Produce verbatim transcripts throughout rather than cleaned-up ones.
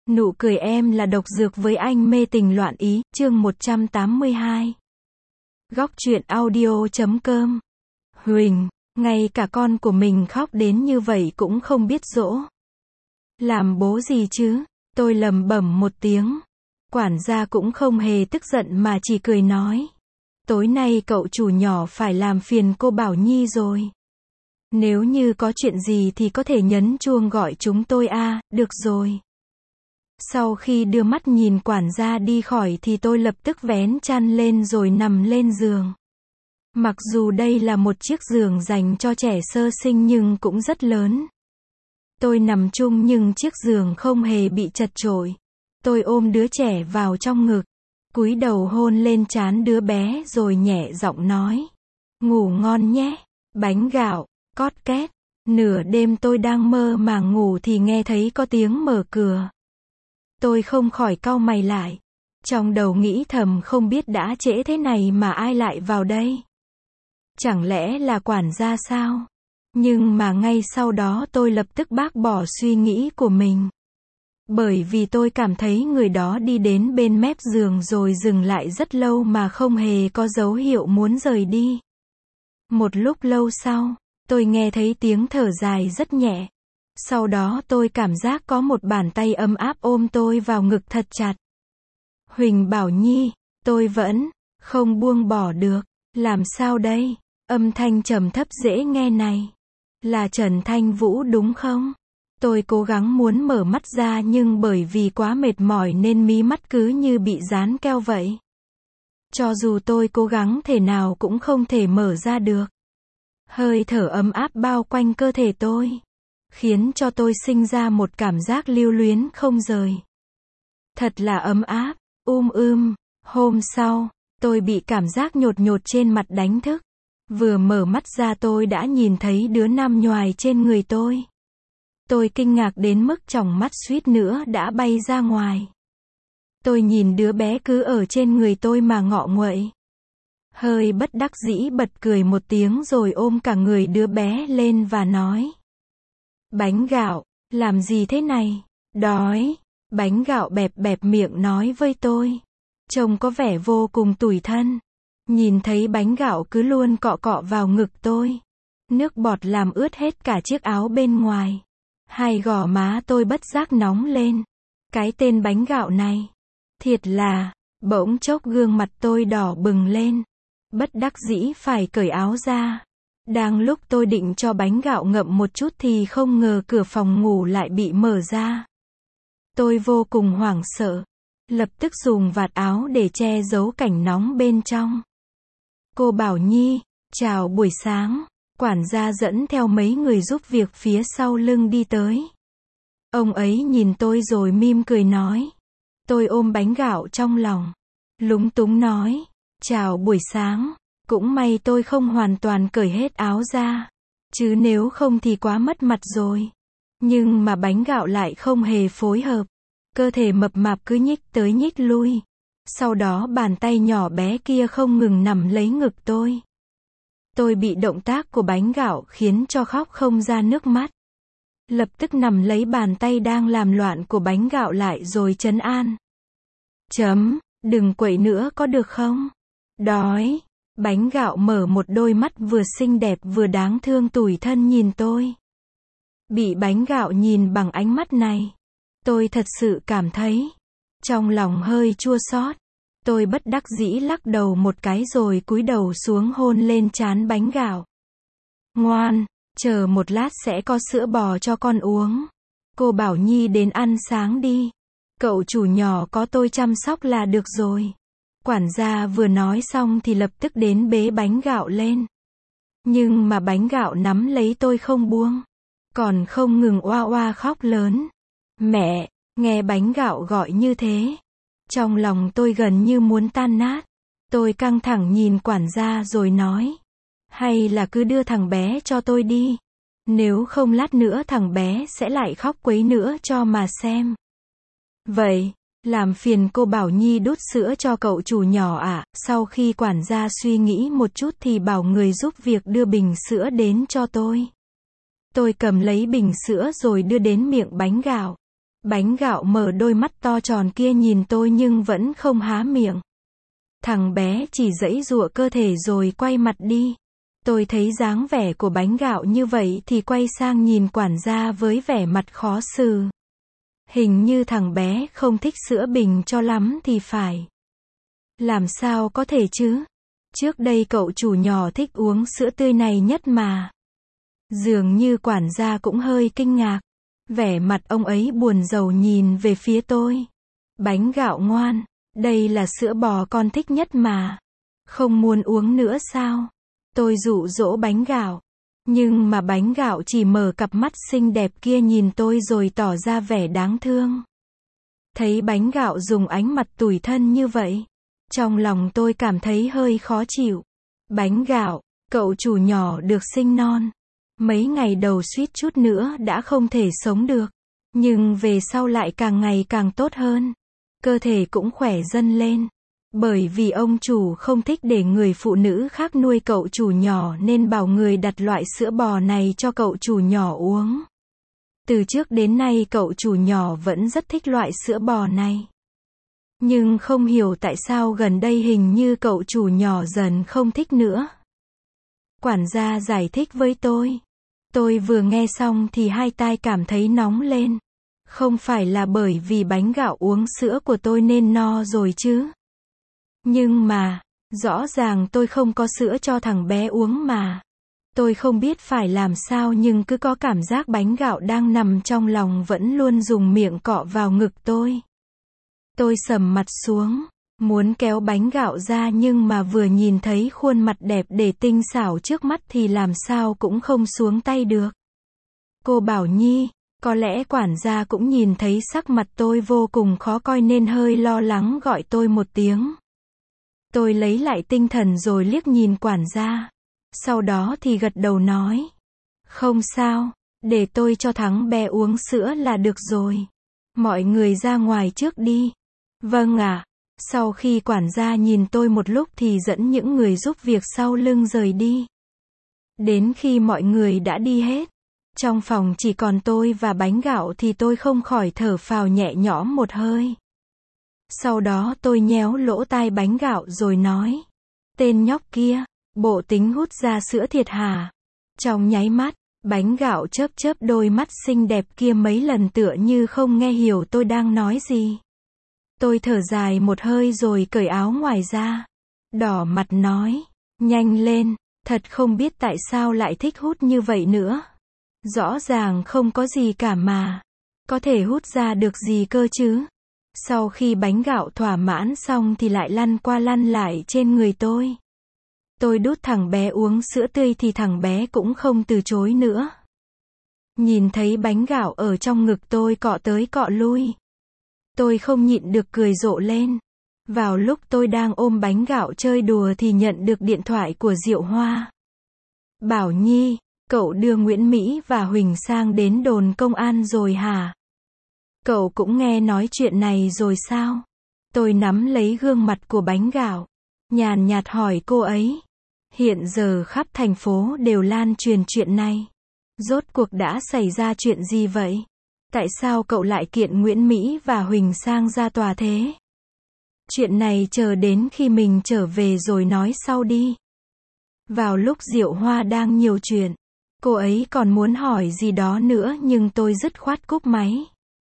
Nụ cười em là độc dược với anh mê tình loạn ý, chương một trăm tám mươi hai. Góc truyện audio chấm com. Huỳnh, ngay cả con của mình khóc đến như vậy cũng không biết dỗ. Làm bố gì chứ? Tôi lẩm bẩm một tiếng. Quản gia cũng không hề tức giận mà chỉ cười nói. Tối nay cậu chủ nhỏ phải làm phiền cô Bảo Nhi rồi. Nếu như có chuyện gì thì có thể nhấn chuông gọi chúng tôi a, được rồi. Sau khi đưa mắt nhìn quản gia đi khỏi thì tôi lập tức vén chăn lên rồi nằm lên giường. Mặc dù đây là một chiếc giường dành cho trẻ sơ sinh nhưng cũng rất lớn. Tôi nằm chung nhưng chiếc giường không hề bị chật chội. Tôi ôm đứa trẻ vào trong ngực, cúi đầu hôn lên trán đứa bé rồi nhẹ giọng nói. Ngủ ngon nhé, bánh gạo, cót két. Nửa đêm tôi đang mơ màng ngủ thì nghe thấy có tiếng mở cửa. Tôi không khỏi cau mày lại. Trong đầu nghĩ thầm không biết đã trễ thế này mà ai lại vào đây. Chẳng lẽ là quản gia sao? Nhưng mà ngay sau đó tôi lập tức bác bỏ suy nghĩ của mình. Bởi vì tôi cảm thấy người đó đi đến bên mép giường rồi dừng lại rất lâu mà không hề có dấu hiệu muốn rời đi. Một lúc lâu sau, tôi nghe thấy tiếng thở dài rất nhẹ. Sau đó tôi cảm giác có một bàn tay ấm áp ôm tôi vào ngực thật chặt. Huỳnh Bảo Nhi, tôi vẫn không buông bỏ được. Làm sao đây? Âm thanh trầm thấp dễ nghe này. Là Trần Thanh Vũ đúng không? Tôi cố gắng muốn mở mắt ra nhưng bởi vì quá mệt mỏi nên mí mắt cứ như bị dán keo vậy. Cho dù tôi cố gắng thế nào cũng không thể mở ra được. Hơi thở ấm áp bao quanh cơ thể tôi, khiến cho tôi sinh ra một cảm giác lưu luyến không rời. Thật là ấm áp, um ưm. Hôm sau, tôi bị cảm giác nhột nhột trên mặt đánh thức. Vừa mở mắt ra tôi đã nhìn thấy đứa nam nhoài trên người tôi. Tôi kinh ngạc đến mức tròng mắt suýt nữa đã bay ra ngoài. Tôi nhìn đứa bé cứ ở trên người tôi mà ngọ nguậy. Hơi bất đắc dĩ bật cười một tiếng rồi ôm cả người đứa bé lên và nói. Bánh gạo, làm gì thế này? Đói. Bánh gạo bẹp bẹp miệng nói với tôi. Trông có vẻ vô cùng tủi thân. Nhìn thấy bánh gạo cứ luôn cọ cọ vào ngực tôi. Nước bọt làm ướt hết cả chiếc áo bên ngoài. Hai gò má tôi bất giác nóng lên. Cái tên bánh gạo này. Thiệt là, bỗng chốc gương mặt tôi đỏ bừng lên. Bất đắc dĩ phải cởi áo ra. Đang lúc tôi định cho bánh gạo ngậm một chút thì không ngờ cửa phòng ngủ lại bị mở ra. Tôi vô cùng hoảng sợ. Lập tức dùng vạt áo để che giấu cảnh nóng bên trong. Cô Bảo Nhi, chào buổi sáng. Quản gia dẫn theo mấy người giúp việc phía sau lưng đi tới. Ông ấy nhìn tôi rồi mỉm cười nói. Tôi ôm bánh gạo trong lòng. Lúng túng nói. Chào buổi sáng. Cũng may tôi không hoàn toàn cởi hết áo ra. Chứ nếu không thì quá mất mặt rồi. Nhưng mà bánh gạo lại không hề phối hợp. Cơ thể mập mạp cứ nhích tới nhích lui. Sau đó bàn tay nhỏ bé kia không ngừng nắm lấy ngực tôi. Tôi bị động tác của bánh gạo khiến cho khóc không ra nước mắt. Lập tức nắm lấy bàn tay đang làm loạn của bánh gạo lại rồi trấn an. Chấm, đừng quậy nữa có được không? Đói. Bánh gạo mở một đôi mắt vừa xinh đẹp vừa đáng thương tủi thân nhìn tôi. Bị bánh gạo nhìn bằng ánh mắt này, tôi thật sự cảm thấy trong lòng hơi chua xót. Tôi bất đắc dĩ lắc đầu một cái rồi cúi đầu xuống hôn lên trán bánh gạo. Ngoan, chờ một lát sẽ có sữa bò cho con uống. Cô Bảo Nhi đến ăn sáng đi. Cậu chủ nhỏ có tôi chăm sóc là được rồi. Quản gia vừa nói xong thì lập tức đến bế bánh gạo lên. Nhưng mà bánh gạo nắm lấy tôi không buông. Còn không ngừng oa oa khóc lớn. Mẹ, nghe bánh gạo gọi như thế. Trong lòng tôi gần như muốn tan nát. Tôi căng thẳng nhìn quản gia rồi nói. Hay là cứ đưa thằng bé cho tôi đi. Nếu không lát nữa thằng bé sẽ lại khóc quấy nữa cho mà xem. Vậy, làm phiền cô Bảo Nhi đút sữa cho cậu chủ nhỏ ạ. À? Sau khi quản gia suy nghĩ một chút thì bảo người giúp việc đưa bình sữa đến cho tôi. Tôi cầm lấy bình sữa rồi đưa đến miệng bánh gạo. Bánh gạo mở đôi mắt to tròn kia nhìn tôi nhưng vẫn không há miệng. Thằng bé chỉ giãy giụa cơ thể rồi quay mặt đi. Tôi thấy dáng vẻ của bánh gạo như vậy thì quay sang nhìn quản gia với vẻ mặt khó xử. Hình như thằng bé không thích sữa bình cho lắm thì phải. Làm sao có thể chứ? Trước đây cậu chủ nhỏ thích uống sữa tươi này nhất mà. Dường như quản gia cũng hơi kinh ngạc. Vẻ mặt ông ấy buồn rầu nhìn về phía tôi. Bánh gạo ngoan, đây là sữa bò con thích nhất mà. Không muốn uống nữa sao? Tôi dụ dỗ bánh gạo. Nhưng mà bánh gạo chỉ mở cặp mắt xinh đẹp kia nhìn tôi rồi tỏ ra vẻ đáng thương. Thấy bánh gạo dùng ánh mặt tủi thân như vậy, trong lòng tôi cảm thấy hơi khó chịu. Bánh gạo, cậu chủ nhỏ được sinh non. Mấy ngày đầu suýt chút nữa đã không thể sống được. Nhưng về sau lại càng ngày càng tốt hơn. Cơ thể cũng khỏe dần lên. Bởi vì ông chủ không thích để người phụ nữ khác nuôi cậu chủ nhỏ nên bảo người đặt loại sữa bò này cho cậu chủ nhỏ uống. Từ trước đến nay cậu chủ nhỏ vẫn rất thích loại sữa bò này. Nhưng không hiểu tại sao gần đây hình như cậu chủ nhỏ dần không thích nữa. Quản gia giải thích với tôi. Tôi vừa nghe xong thì hai tai cảm thấy nóng lên. Không phải là bởi vì bánh gạo uống sữa của tôi nên no rồi chứ. Nhưng mà, rõ ràng tôi không có sữa cho thằng bé uống mà. Tôi không biết phải làm sao nhưng cứ có cảm giác bánh gạo đang nằm trong lòng vẫn luôn dùng miệng cọ vào ngực tôi. Tôi sầm mặt xuống, muốn kéo bánh gạo ra nhưng mà vừa nhìn thấy khuôn mặt đẹp để tinh xảo trước mắt thì làm sao cũng không xuống tay được. Cô Bảo Nhi, có lẽ quản gia cũng nhìn thấy sắc mặt tôi vô cùng khó coi nên hơi lo lắng gọi tôi một tiếng. Tôi lấy lại tinh thần rồi liếc nhìn quản gia. Sau đó thì gật đầu nói. Không sao, để tôi cho thằng bé uống sữa là được rồi. Mọi người ra ngoài trước đi. Vâng ạ. Sau khi quản gia nhìn tôi một lúc thì dẫn những người giúp việc sau lưng rời đi. Đến khi mọi người đã đi hết, trong phòng chỉ còn tôi và bánh gạo thì tôi không khỏi thở phào nhẹ nhõm một hơi. Sau đó tôi nhéo lỗ tai bánh gạo rồi nói. Tên nhóc kia, bộ tính hút ra sữa thiệt hả? Trong nháy mắt, bánh gạo chớp chớp đôi mắt xinh đẹp kia mấy lần tựa như không nghe hiểu tôi đang nói gì. Tôi thở dài một hơi rồi cởi áo ngoài ra. Đỏ mặt nói. Nhanh lên, thật không biết tại sao lại thích hút như vậy nữa. Rõ ràng không có gì cả mà. Có thể hút ra được gì cơ chứ? Sau khi bánh gạo thỏa mãn xong thì lại lăn qua lăn lại trên người tôi. Tôi đút thằng bé uống sữa tươi thì thằng bé cũng không từ chối nữa. Nhìn thấy bánh gạo ở trong ngực tôi cọ tới cọ lui. Tôi không nhịn được cười rộ lên. Vào lúc tôi đang ôm bánh gạo chơi đùa thì nhận được điện thoại của Diệu Hoa. Bảo Nhi, cậu đưa Nguyễn Mỹ và Huỳnh Sang đến đồn công an rồi hả? Cậu cũng nghe nói chuyện này rồi sao? Tôi nắm lấy gương mặt của bánh gạo. Nhàn nhạt hỏi cô ấy. Hiện giờ khắp thành phố đều lan truyền chuyện này. Rốt cuộc đã xảy ra chuyện gì vậy? Tại sao cậu lại kiện Nguyễn Mỹ và Huỳnh Sang ra tòa thế? Chuyện này chờ đến khi mình trở về rồi nói sau đi. Vào lúc Diệu Hoa đang nhiều chuyện, cô ấy còn muốn hỏi gì đó nữa nhưng tôi dứt khoát cúp máy.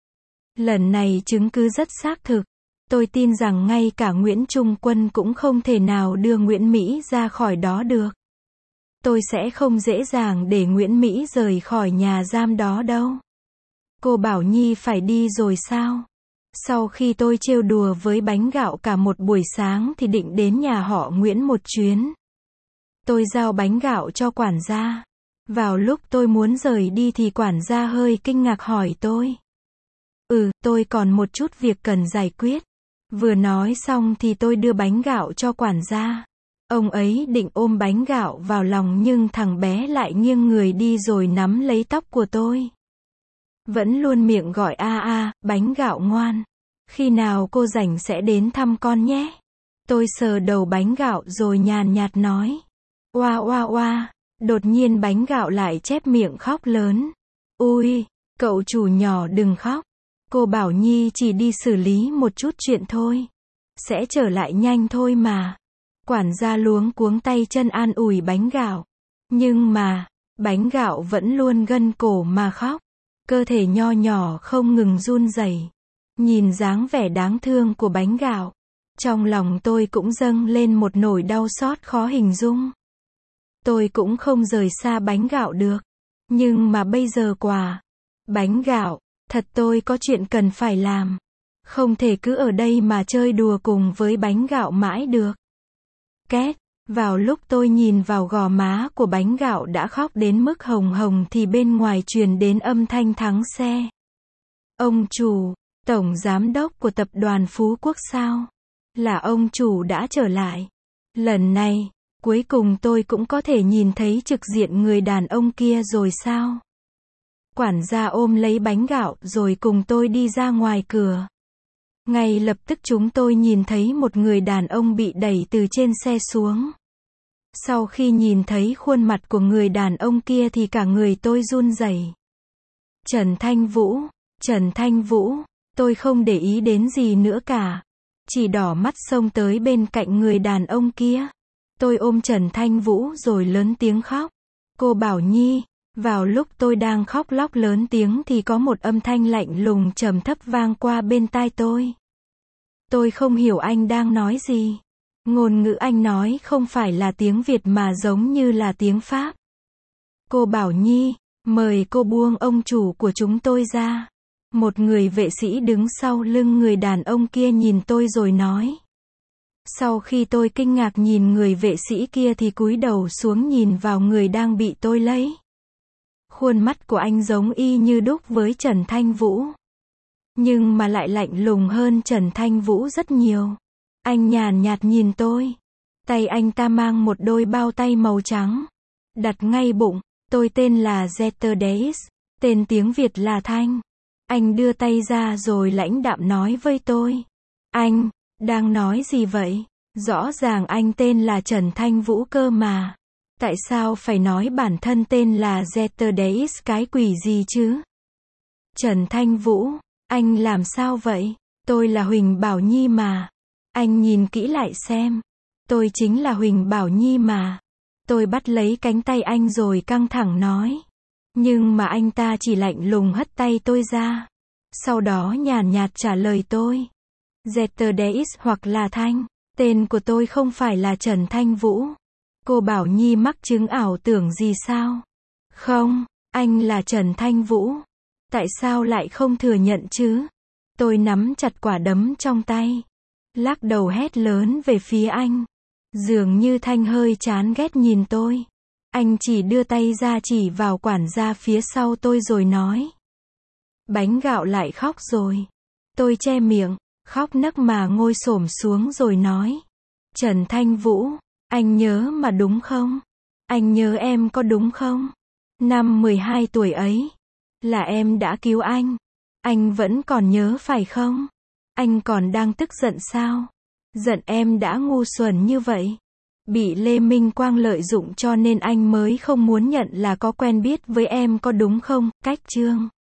Lần này chứng cứ rất xác thực. Tôi tin rằng ngay cả Nguyễn Trung Quân cũng không thể nào đưa Nguyễn Mỹ ra khỏi đó được. Tôi sẽ không dễ dàng để Nguyễn Mỹ rời khỏi nhà giam đó đâu. Cô Bảo Nhi phải đi rồi sao? Sau khi tôi trêu đùa với bánh gạo cả một buổi sáng thì định đến nhà họ Nguyễn một chuyến. Tôi giao bánh gạo cho quản gia. Vào lúc tôi muốn rời đi thì quản gia hơi kinh ngạc hỏi tôi. Ừ, tôi còn một chút việc cần giải quyết. Vừa nói xong thì tôi đưa bánh gạo cho quản gia. Ông ấy định ôm bánh gạo vào lòng nhưng thằng bé lại nghiêng người đi rồi nắm lấy tóc của tôi. Vẫn luôn miệng gọi a a, bánh gạo ngoan. Khi nào cô rảnh sẽ đến thăm con nhé. Tôi sờ đầu bánh gạo rồi nhàn nhạt nói. Oa oa oa, đột nhiên bánh gạo lại chép miệng khóc lớn. Ui, cậu chủ nhỏ đừng khóc. Cô bảo Nhi chỉ đi xử lý một chút chuyện thôi. Sẽ trở lại nhanh thôi mà. Quản gia luống cuống tay chân an ủi bánh gạo. Nhưng mà, bánh gạo vẫn luôn gân cổ mà khóc. Cơ thể nho nhỏ không ngừng run rẩy. Nhìn dáng vẻ đáng thương của bánh gạo, trong lòng tôi cũng dâng lên một nỗi đau xót khó hình dung. Tôi cũng không rời xa bánh gạo được. Nhưng mà bây giờ quả. Bánh gạo, thật tôi có chuyện cần phải làm. Không thể cứ ở đây mà chơi đùa cùng với bánh gạo mãi được. Két, vào lúc tôi nhìn vào gò má của bánh gạo đã khóc đến mức hồng hồng thì bên ngoài truyền đến âm thanh thắng xe. Ông chủ, tổng giám đốc của tập đoàn Phú Quốc sao? Là ông chủ đã trở lại. Lần này, cuối cùng tôi cũng có thể nhìn thấy trực diện người đàn ông kia rồi sao? Quản gia ôm lấy bánh gạo rồi cùng tôi đi ra ngoài cửa. Ngay lập tức chúng tôi nhìn thấy một người đàn ông bị đẩy từ trên xe xuống. Sau khi nhìn thấy khuôn mặt của người đàn ông kia thì cả người tôi run rẩy. Trần Thanh Vũ, Trần Thanh Vũ, tôi không để ý đến gì nữa cả. Chỉ đỏ mắt xông tới bên cạnh người đàn ông kia. Tôi ôm Trần Thanh Vũ rồi lớn tiếng khóc. Cô Bảo Nhi, vào lúc tôi đang khóc lóc lớn tiếng thì có một âm thanh lạnh lùng trầm thấp vang qua bên tai tôi. Tôi không hiểu anh đang nói gì. Ngôn ngữ anh nói không phải là tiếng Việt mà giống như là tiếng Pháp. Cô Bảo Nhi, mời cô buông ông chủ của chúng tôi ra. Một người vệ sĩ đứng sau lưng người đàn ông kia nhìn tôi rồi nói. Sau khi tôi kinh ngạc nhìn người vệ sĩ kia thì cúi đầu xuống nhìn vào người đang bị tôi lấy. Khuôn mắt của anh giống y như đúc với Trần Thanh Vũ. Nhưng mà lại lạnh lùng hơn Trần Thanh Vũ rất nhiều. Anh nhàn nhạt nhìn tôi. Tay anh ta mang một đôi bao tay màu trắng. Đặt ngay bụng. Tôi tên là Zetterdays. Tên tiếng Việt là Thanh. Anh đưa tay ra rồi lãnh đạm nói với tôi. Anh, đang nói gì vậy? Rõ ràng anh tên là Trần Thanh Vũ cơ mà. Tại sao phải nói bản thân tên là Zetterdays cái quỷ gì chứ? Trần Thanh Vũ, anh làm sao vậy? Tôi là Huỳnh Bảo Nhi mà. Anh nhìn kỹ lại xem. Tôi chính là Huỳnh Bảo Nhi mà. Tôi bắt lấy cánh tay anh rồi căng thẳng nói. Nhưng mà anh ta chỉ lạnh lùng hất tay tôi ra. Sau đó nhàn nhạt trả lời tôi. Zetterdays hoặc là Thanh. Tên của tôi không phải là Trần Thanh Vũ. Cô Bảo Nhi mắc chứng ảo tưởng gì sao? Không, anh là Trần Thanh Vũ. Tại sao lại không thừa nhận chứ? Tôi nắm chặt quả đấm trong tay. Lắc đầu hét lớn về phía anh. Dường như Thanh hơi chán ghét nhìn tôi. Anh chỉ đưa tay ra chỉ vào quản gia phía sau tôi rồi nói. Bánh gạo lại khóc rồi. Tôi che miệng, khóc nấc mà ngồi xổm xuống rồi nói. Trần Thanh Vũ, anh nhớ mà đúng không? Anh nhớ em có đúng không? Năm mười hai tuổi ấy, là em đã cứu anh. Anh vẫn còn nhớ phải không? Anh còn đang tức giận sao? Giận em đã ngu xuẩn như vậy. Bị Lê Minh Quang lợi dụng cho nên anh mới không muốn nhận là có quen biết với em có đúng không? Cách chương